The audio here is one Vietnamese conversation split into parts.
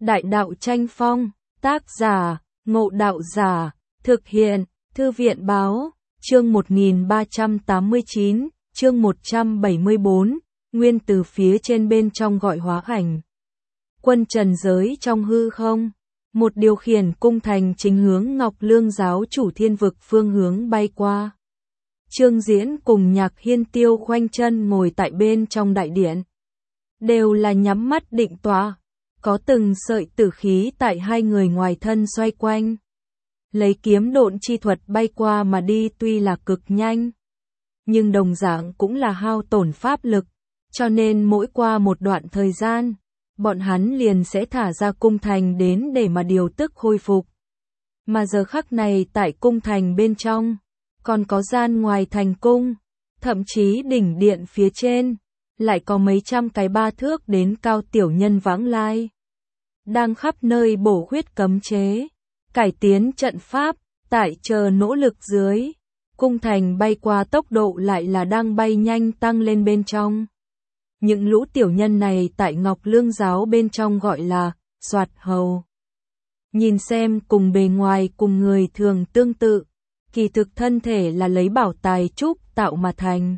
Đại đạo tranh phong, tác giả, Ngộ Đạo Giả, thực hiện, Thư viện báo, chương 1389, chương 174, nguyên từ phía trên bên trong gọi hóa ảnh. Quân trần giới trong hư không, một điều khiển cung thành chính hướng Ngọc Lương giáo chủ thiên vực phương hướng bay qua. Trương Diễn cùng Nhạc Hiên Tiêu khoanh chân ngồi tại bên trong đại điện. Đều là nhắm mắt định tọa, có từng sợi tử khí tại hai người ngoài thân xoay quanh. Lấy kiếm độn chi thuật bay qua mà đi tuy là cực nhanh, nhưng đồng dạng cũng là hao tổn pháp lực, cho nên mỗi qua một đoạn thời gian, bọn hắn liền sẽ thả ra cung thành đến để mà điều tức khôi phục. Mà giờ khắc này tại cung thành bên trong, còn có gian ngoài thành cung, thậm chí đỉnh điện phía trên, lại có mấy trăm cái 3 thước đến cao tiểu nhân vãng lai. Đang khắp nơi bổ khuyết cấm chế, cải tiến trận pháp, tại chờ nỗ lực dưới. Cung thành bay qua tốc độ lại là đang bay nhanh tăng lên bên trong. Những lũ tiểu nhân này tại Ngọc Lương giáo bên trong gọi là soạt hầu. Nhìn xem cùng bề ngoài cùng người thường tương tự, kỳ thực thân thể là lấy bảo tài trúc tạo mà thành.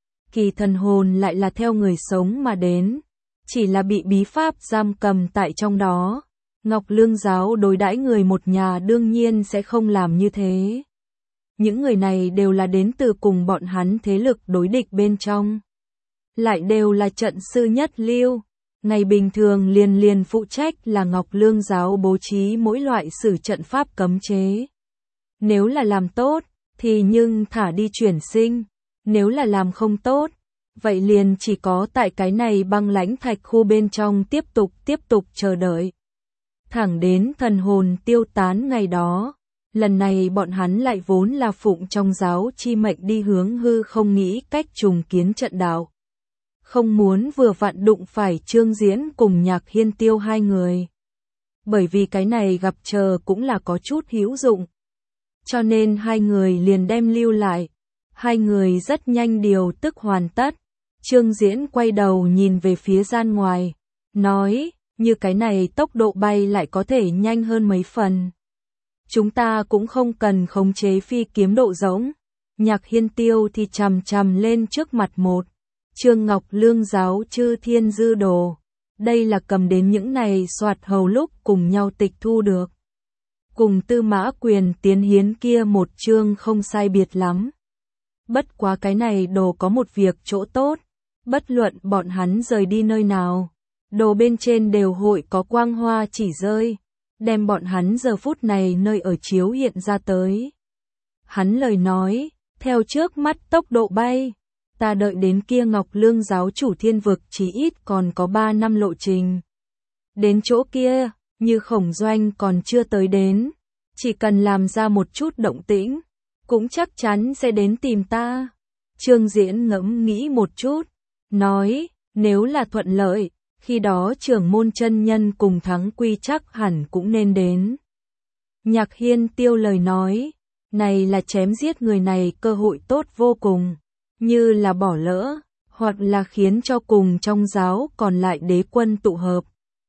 Kỳ thần hồn lại là theo người sống mà đến, chỉ là bị bí pháp giam cầm tại trong đó. Ngọc Lương giáo đối đãi người một nhà đương nhiên sẽ không làm như thế. Những người này đều là đến từ cùng bọn hắn thế lực đối địch bên trong. Lại đều là trận sư nhất lưu. Ngày bình thường liền phụ trách là Ngọc Lương giáo bố trí mỗi loại sử trận pháp cấm chế. Nếu là làm tốt, thì nhưng thả đi chuyển sinh. Nếu là làm không tốt, vậy liền chỉ có tại cái này băng lãnh thạch khu bên trong tiếp tục chờ đợi. Thẳng đến thần hồn tiêu tán ngày đó. Lần này bọn hắn lại vốn là phụng trong giáo chi mệnh đi hướng hư không nghĩ cách trùng kiến trận đạo. Không muốn vừa vặn đụng phải Trương Diễn cùng Nhạc Hiên Tiêu hai người. Bởi vì cái này gặp chờ cũng là có chút hữu dụng. Cho nên hai người liền đem lưu lại. Hai người rất nhanh điều tức hoàn tất. Trương Diễn quay đầu nhìn về phía gian ngoài. Nói, như cái này tốc độ bay lại có thể nhanh hơn mấy phần. Chúng ta cũng không cần khống chế phi kiếm độ rỗng. Nhạc Hiên Tiêu thì chằm lên trước mặt một. Trương Ngọc Lương giáo chư thiên dư đồ. Đây là cầm đến những này soạt hầu lúc cùng nhau tịch thu được. Cùng Tư Mã Quyền tiến hiến kia một chương không sai biệt lắm. Bất quá cái này đồ có một việc chỗ tốt. Bất luận bọn hắn rời đi nơi nào. Đồ bên trên đều hội có quang hoa chỉ rơi. Đem bọn hắn giờ phút này nơi ở chiếu hiện ra tới. Hắn lời nói, theo trước mắt tốc độ bay, ta đợi đến kia Ngọc Lương giáo chủ thiên vực chỉ ít còn có 3 năm lộ trình. Đến chỗ kia, như Khổng Doanh còn chưa tới đến, chỉ cần làm ra một chút động tĩnh, cũng chắc chắn sẽ đến tìm ta. Trương Diễn ngẫm nghĩ một chút, nói, nếu là thuận lợi, khi đó trưởng môn chân nhân cùng Thắng Quy chắc hẳn cũng nên đến. Nhạc Hiên Tiêu lời nói, này là chém giết người này cơ hội tốt vô cùng, như là bỏ lỡ, hoặc là khiến cho cùng trong giáo còn lại đế quân tụ hợp.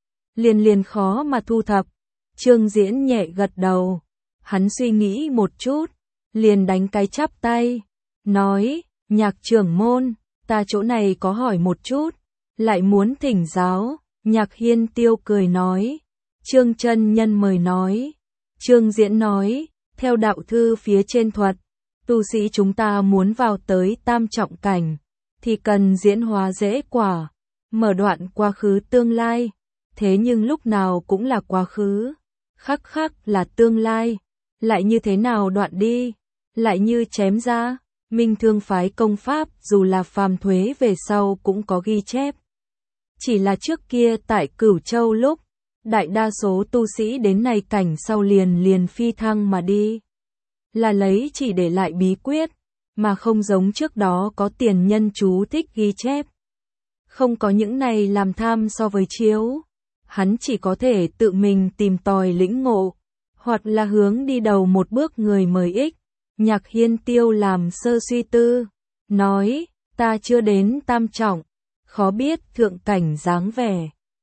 Liền khó mà thu thập. Trương Diễn nhẹ gật đầu, hắn suy nghĩ một chút, liền đánh cái chắp tay, nói, Nhạc trưởng môn, ta chỗ này có hỏi một chút. Lại muốn thỉnh giáo, Nhạc Hiên Tiêu cười nói. Trương chân nhân mời nói. Trương Diễn nói, theo đạo thư phía trên thuật, tu sĩ chúng ta muốn vào tới tam trọng cảnh, thì cần diễn hóa dễ quả, mở đoạn quá khứ tương lai. Thế nhưng lúc nào cũng là quá khứ, khắc là tương lai, lại như thế nào đoạn đi, lại như chém ra. Minh Thương phái công pháp dù là phàm thuế về sau cũng có ghi chép. Chỉ là trước kia tại Cửu Châu lúc, đại đa số tu sĩ đến này cảnh sau liền phi thăng mà đi. Là lấy chỉ để lại bí quyết, mà không giống trước đó có tiền nhân chú thích ghi chép. Không có những này làm tham so với chiếu. Hắn chỉ có thể tự mình tìm tòi lĩnh ngộ, hoặc là hướng đi đầu một bước người mời ích. Nhạc Hiên Tiêu làm sơ suy tư, nói, ta chưa đến tam trọng. Khó biết thượng cảnh dáng vẻ,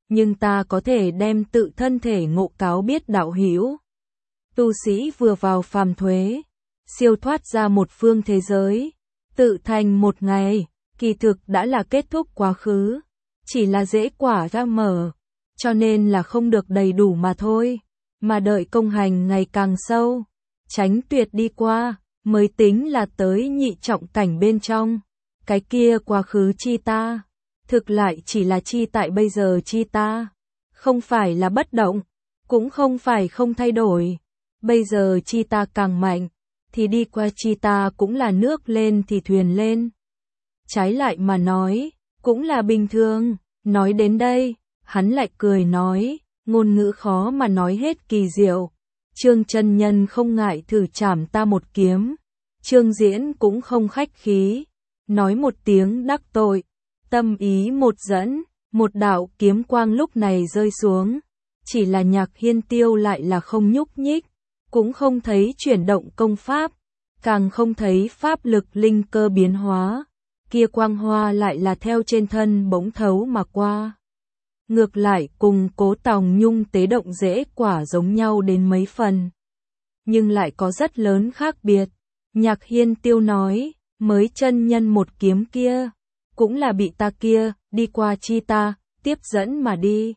nhưng ta có thể đem tự thân thể ngộ cáo biết đạo hữu. Tu sĩ vừa vào phàm thuế, siêu thoát ra một phương thế giới, tự thành một ngày, kỳ thực đã là kết thúc quá khứ, chỉ là dễ quả ra mở, cho nên là không được đầy đủ mà thôi, mà đợi công hành ngày càng sâu, tránh tuyệt đi qua, mới tính là tới nhị trọng cảnh bên trong. Cái kia quá khứ chi ta, thực lại chỉ là chi tại bây giờ chi ta, không phải là bất động, cũng không phải không thay đổi. Bây giờ chi ta càng mạnh, thì đi qua chi ta cũng là nước lên thì thuyền lên. Trái lại mà nói, cũng là bình thường. Nói đến đây, hắn lại cười nói, ngôn ngữ khó mà nói hết kỳ diệu. Trương chân nhân không ngại thử chảm ta một kiếm. Trương Diễn cũng không khách khí, nói một tiếng đắc tội, tâm ý một dẫn, một đạo kiếm quang lúc này rơi xuống. Chỉ là Nhạc Hiên Tiêu lại là không nhúc nhích, cũng không thấy chuyển động công pháp, càng không thấy pháp lực linh cơ biến hóa. Kia quang hoa lại là theo trên thân bỗng thấu mà qua. Ngược lại cùng Cố Tòng Nhung tế động dễ quả giống nhau đến mấy phần. Nhưng lại có rất lớn khác biệt. Nhạc Hiên Tiêu nói, mới chân nhân một kiếm kia, cũng là bị ta kia, đi qua chi ta, tiếp dẫn mà đi.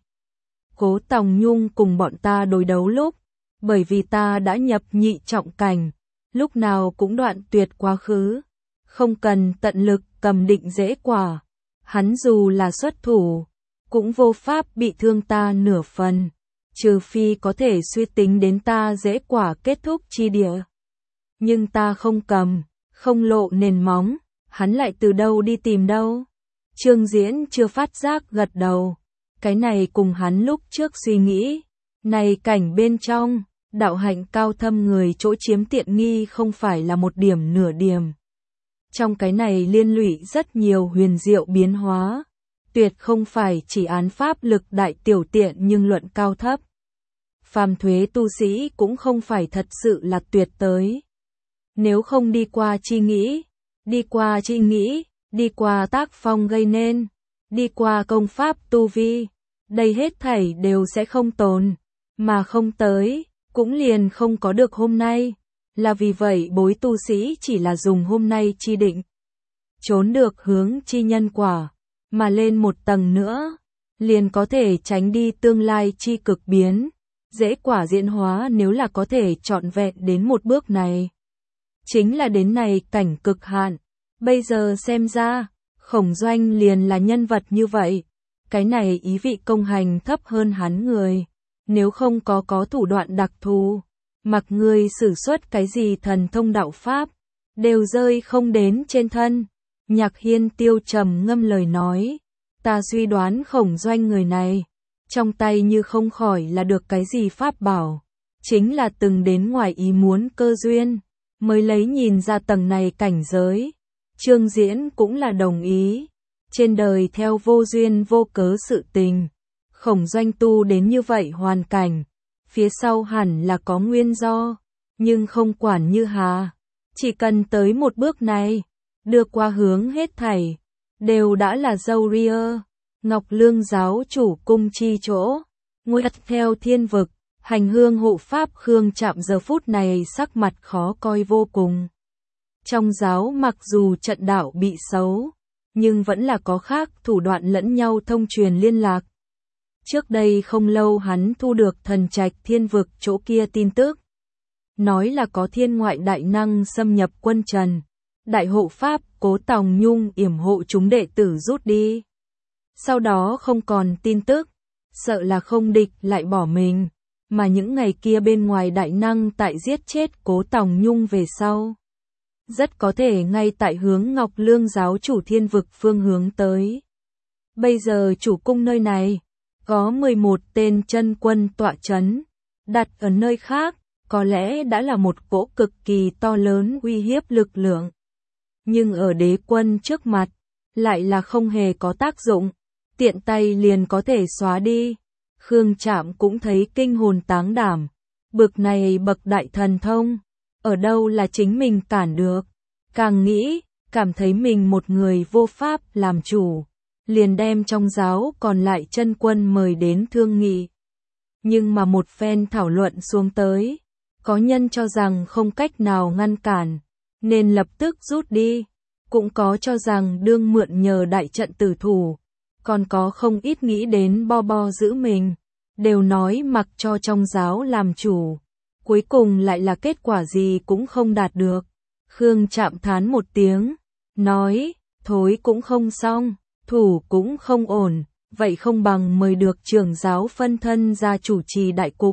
Cố Tòng Nhung cùng bọn ta đối đấu lúc, bởi vì ta đã nhập nhị trọng cảnh, lúc nào cũng đoạn tuyệt quá khứ, không cần tận lực cầm định dễ quả. Hắn dù là xuất thủ, cũng vô pháp bị thương ta nửa phần, trừ phi có thể suy tính đến ta dễ quả kết thúc chi địa. Nhưng ta không cầm, không lộ nền móng, hắn lại từ đâu đi tìm đâu. Trương Diễn chưa phát giác gật đầu, cái này cùng hắn lúc trước suy nghĩ, này cảnh bên trong, đạo hạnh cao thâm người chỗ chiếm tiện nghi không phải là một điểm nửa điểm. Trong cái này liên lụy rất nhiều huyền diệu biến hóa, tuyệt không phải chỉ án pháp lực đại tiểu tiện nhưng luận cao thấp. Phàm thuế tu sĩ cũng không phải thật sự là tuyệt tới. Nếu không đi qua chi nghĩ, đi qua chi nghĩ, đi qua tác phong gây nên, đi qua công pháp tu vi, đây hết thảy đều sẽ không tồn, mà không tới, cũng liền không có được hôm nay. Là vì vậy bối tu sĩ chỉ là dùng hôm nay chi định, trốn được hướng chi nhân quả, mà lên một tầng nữa, liền có thể tránh đi tương lai chi cực biến, dễ quả diễn hóa nếu là có thể trọn vẹn đến một bước này. Chính là đến này cảnh cực hạn, bây giờ xem ra, Khổng Doanh liền là nhân vật như vậy, cái này ý vị công hành thấp hơn hắn người, nếu không có thủ đoạn đặc thù, mặc người sử xuất cái gì thần thông đạo pháp, đều rơi không đến trên thân. Nhạc Hiên Tiêu trầm ngâm lời nói, ta suy đoán Khổng Doanh người này, trong tay như không khỏi là được cái gì pháp bảo, chính là từng đến ngoài ý muốn cơ duyên, mới lấy nhìn ra tầng này cảnh giới. Trương Diễn cũng là đồng ý, trên đời theo vô duyên vô cớ sự tình, Khổng Doanh tu đến như vậy hoàn cảnh, phía sau hẳn là có nguyên do, nhưng không quản như hà, chỉ cần tới một bước này, đưa qua hướng hết thảy, đều đã là dâu ria. Ngọc Lương giáo chủ cung chi chỗ, nguyệt theo thiên vực, hành hương hộ pháp Khương Trạm giờ phút này sắc mặt khó coi vô cùng. Trong giáo mặc dù trận đạo bị xấu, nhưng vẫn là có khác thủ đoạn lẫn nhau thông truyền liên lạc. Trước đây không lâu hắn thu được thần trạch thiên vực chỗ kia tin tức, nói là có thiên ngoại đại năng xâm nhập quân Trần, đại hộ pháp Cố Tòng Nhung yểm hộ chúng đệ tử rút đi. Sau đó không còn tin tức, sợ là không địch lại bỏ mình, mà những ngày kia bên ngoài đại năng tại giết chết Cố Tòng Nhung về sau. Rất có thể ngay tại hướng Ngọc Lương giáo chủ thiên vực phương hướng tới. Bây giờ chủ cung nơi này, có 11 tên chân quân tọa chấn, đặt ở nơi khác, có lẽ đã là một cỗ cực kỳ to lớn uy hiếp lực lượng. Nhưng ở đế quân trước mặt, lại là không hề có tác dụng, tiện tay liền có thể xóa đi. Khương Trạm cũng thấy kinh hồn táng đảm, bực này bậc đại thần thông, ở đâu là chính mình cản được, càng nghĩ, cảm thấy mình một người vô pháp làm chủ, liền đem trong giáo còn lại chân quân mời đến thương nghị. Nhưng mà một phen thảo luận xuống tới, có nhân cho rằng không cách nào ngăn cản, nên lập tức rút đi, cũng có cho rằng đương mượn nhờ đại trận tử thủ, còn có không ít nghĩ đến bo giữ mình, đều nói mặc cho trong giáo làm chủ. Cuối cùng lại là kết quả gì cũng không đạt được. Khương Trạm thán một tiếng, nói, thối cũng không xong, thủ cũng không ổn, vậy không bằng mời được trưởng giáo phân thân ra chủ trì đại cục.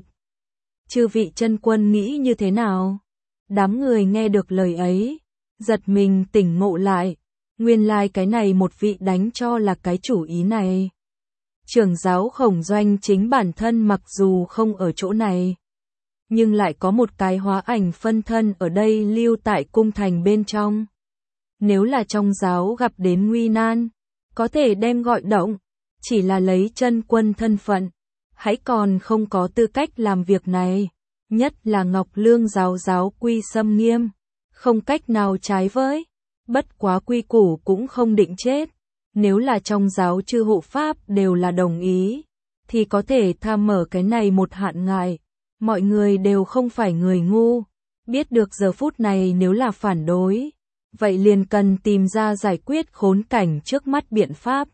Chư vị chân quân nghĩ như thế nào? Đám người nghe được lời ấy, giật mình tỉnh ngộ lại, nguyên lai cái này một vị đánh cho là cái chủ ý này. Trưởng giáo Khổng Doanh chính bản thân mặc dù không ở chỗ này, nhưng lại có một cái hóa ảnh phân thân ở đây lưu tại cung thành bên trong. Nếu là trong giáo gặp đến nguy nan, có thể đem gọi động, chỉ là lấy chân quân thân phận, hãy còn không có tư cách làm việc này, nhất là Ngọc Lương giáo quy xâm nghiêm, không cách nào trái với, bất quá quy củ cũng không định chết, nếu là trong giáo chư hộ pháp đều là đồng ý, thì có thể tha mở cái này một hạn ngại, mọi người đều không phải người ngu, biết được giờ phút này nếu là phản đối, vậy liền cần tìm ra giải quyết khốn cảnh trước mắt biện pháp.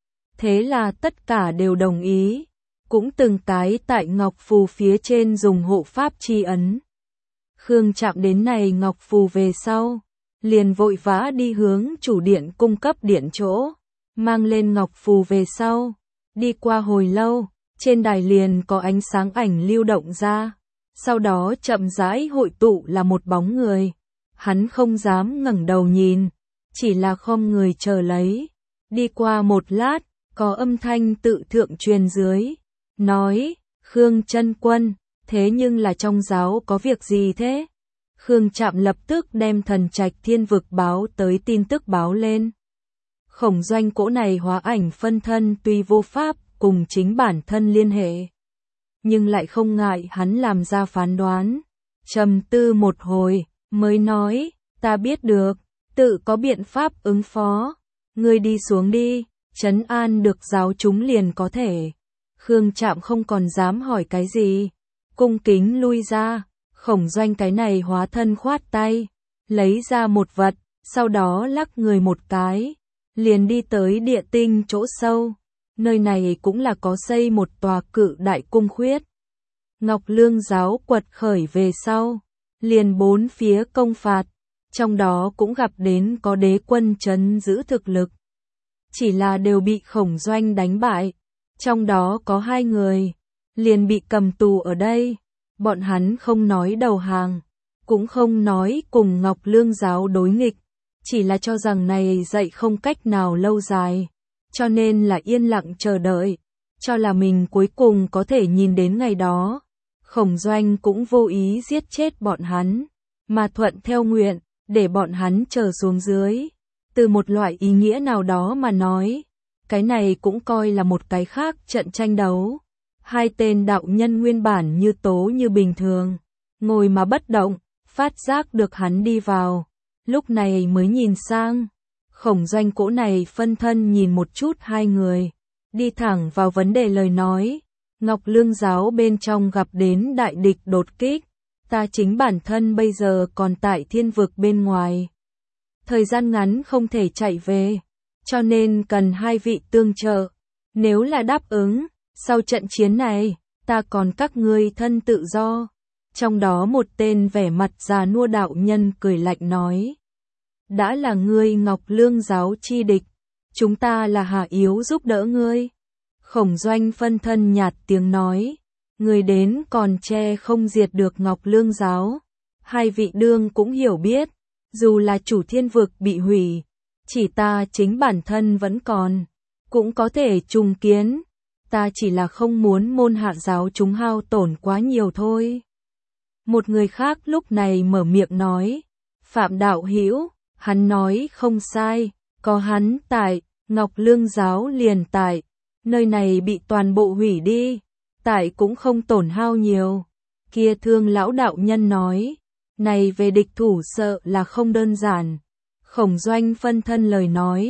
Thế là tất cả đều đồng ý, cũng từng cái tại ngọc phù phía trên dùng hộ pháp chi ấn. Khương Trạm đến này ngọc phù về sau, liền vội vã đi hướng chủ điện cung cấp điện chỗ, mang lên ngọc phù về sau, đi qua hồi lâu, trên đài liền có ánh sáng ảnh lưu động ra, sau đó chậm rãi hội tụ là một bóng người. Hắn không dám ngẩng đầu nhìn, chỉ là khom người chờ lấy. Đi qua một lát, có âm thanh tự thượng truyền dưới, nói, Khương chân quân, thế nhưng là trong giáo có việc gì thế? Khương Trạm lập tức đem Thần Trạch Thiên Vực báo tới tin tức báo lên. Khổng Doanh cỗ này hóa ảnh phân thân tuy vô pháp cùng chính bản thân liên hệ, nhưng lại không ngại hắn làm ra phán đoán. Trầm tư một hồi, mới nói, ta biết được, tự có biện pháp ứng phó, ngươi đi xuống đi, trấn an được giáo chúng liền có thể. Khương Trạm không còn dám hỏi cái gì, cung kính lui ra. Khổng Doanh cái này hóa thân khoát tay, lấy ra một vật, sau đó lắc người một cái, liền đi tới địa tinh chỗ sâu. Nơi này cũng là có xây một tòa cự đại cung khuyết. Ngọc Lương giáo quật khởi về sau, liền bốn phía công phạt, trong đó cũng gặp đến có đế quân trấn giữ thực lực. Chỉ là đều bị Khổng Doanh đánh bại, trong đó có 2 người, liền bị cầm tù ở đây. Bọn hắn không nói đầu hàng, cũng không nói cùng Ngọc Lương giáo đối nghịch, chỉ là cho rằng này dạy không cách nào lâu dài, cho nên là yên lặng chờ đợi, cho là mình cuối cùng có thể nhìn đến ngày đó. Khổng Doanh cũng vô ý giết chết bọn hắn, mà thuận theo nguyện, để bọn hắn chờ xuống dưới. Từ một loại ý nghĩa nào đó mà nói, cái này cũng coi là một cái khác trận tranh đấu. 2 tên đạo nhân nguyên bản như tố như bình thường, ngồi mà bất động, phát giác được hắn đi vào, lúc này mới nhìn sang. Khổng Doanh cỗ này phân thân nhìn một chút 2 người, đi thẳng vào vấn đề lời nói, Ngọc Lương giáo bên trong gặp đến đại địch đột kích, ta chính bản thân bây giờ còn tại thiên vực bên ngoài. Thời gian ngắn không thể chạy về, cho nên cần 2 vị tương trợ, nếu là đáp ứng, sau trận chiến này, ta còn các ngươi thân tự do. Trong đó một tên vẻ mặt già nua đạo nhân cười lạnh nói, đã là ngươi Ngọc Lương giáo chi địch, chúng ta là hạ yếu giúp đỡ ngươi. Khổng Doanh phân thân nhạt tiếng nói, người đến còn che không diệt được Ngọc Lương giáo. 2 vị đương cũng hiểu biết, dù là chủ thiên vực bị hủy, chỉ ta chính bản thân vẫn còn, cũng có thể trùng kiến. Ta chỉ là không muốn môn hạ giáo chúng hao tổn quá nhiều thôi. Một người khác lúc này mở miệng nói, Phạm đạo hữu, hắn nói không sai, có hắn tại, Ngọc Lương giáo liền tại, nơi này bị toàn bộ hủy đi, tại cũng không tổn hao nhiều. Kia Thương lão đạo nhân nói, này về địch thủ sợ là không đơn giản. Khổng Doanh phân thân lời nói,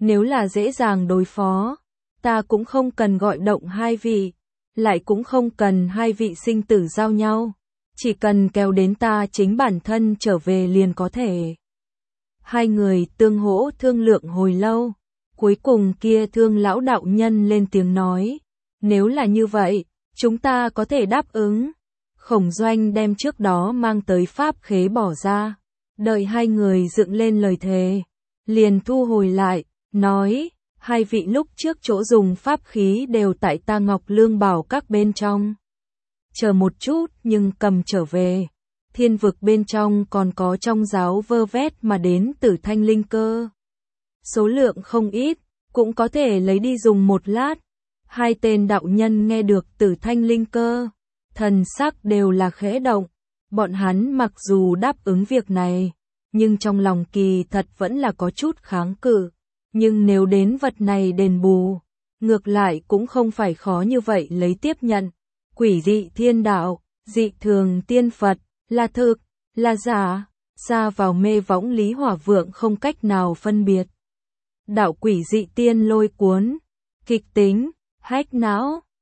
Nếu là dễ dàng đối phó, ta cũng không cần gọi động hai vị, lại cũng không cần hai vị sinh tử giao nhau, chỉ cần kéo đến ta chính bản thân trở về liền có thể. Hai người tương hỗ thương lượng hồi lâu, cuối cùng kia Thương lão đạo nhân lên tiếng nói, nếu là như vậy, chúng ta có thể đáp ứng. Khổng Doanh đem trước đó mang tới pháp khế bỏ ra, đợi hai người dựng lên lời thề, liền thu hồi lại, nói, hai vị lúc trước chỗ dùng pháp khí đều tại ta Ngọc Lương Bảo các bên trong. Chờ một chút nhưng cầm trở về, thiên vực bên trong còn có trong giáo vơ vét mà đến Tử Thanh linh cơ. Số lượng không ít, cũng có thể lấy đi dùng một lát. Hai tên đạo nhân nghe được Tử Thanh linh cơ, thần sắc đều là khẽ động. Bọn hắn mặc dù đáp ứng việc này, nhưng trong lòng kỳ thật vẫn là có chút kháng cự. Nhưng nếu đến vật này đền bù, ngược lại cũng không phải khó như vậy lấy tiếp nhận. Quỷ dị thiên đạo, dị thường tiên Phật, là thực, là giả, xa vào mê võng Lý Hỏa Vượng không cách nào phân biệt. Đạo quỷ dị tiên lôi cuốn, kịch tính, hách não,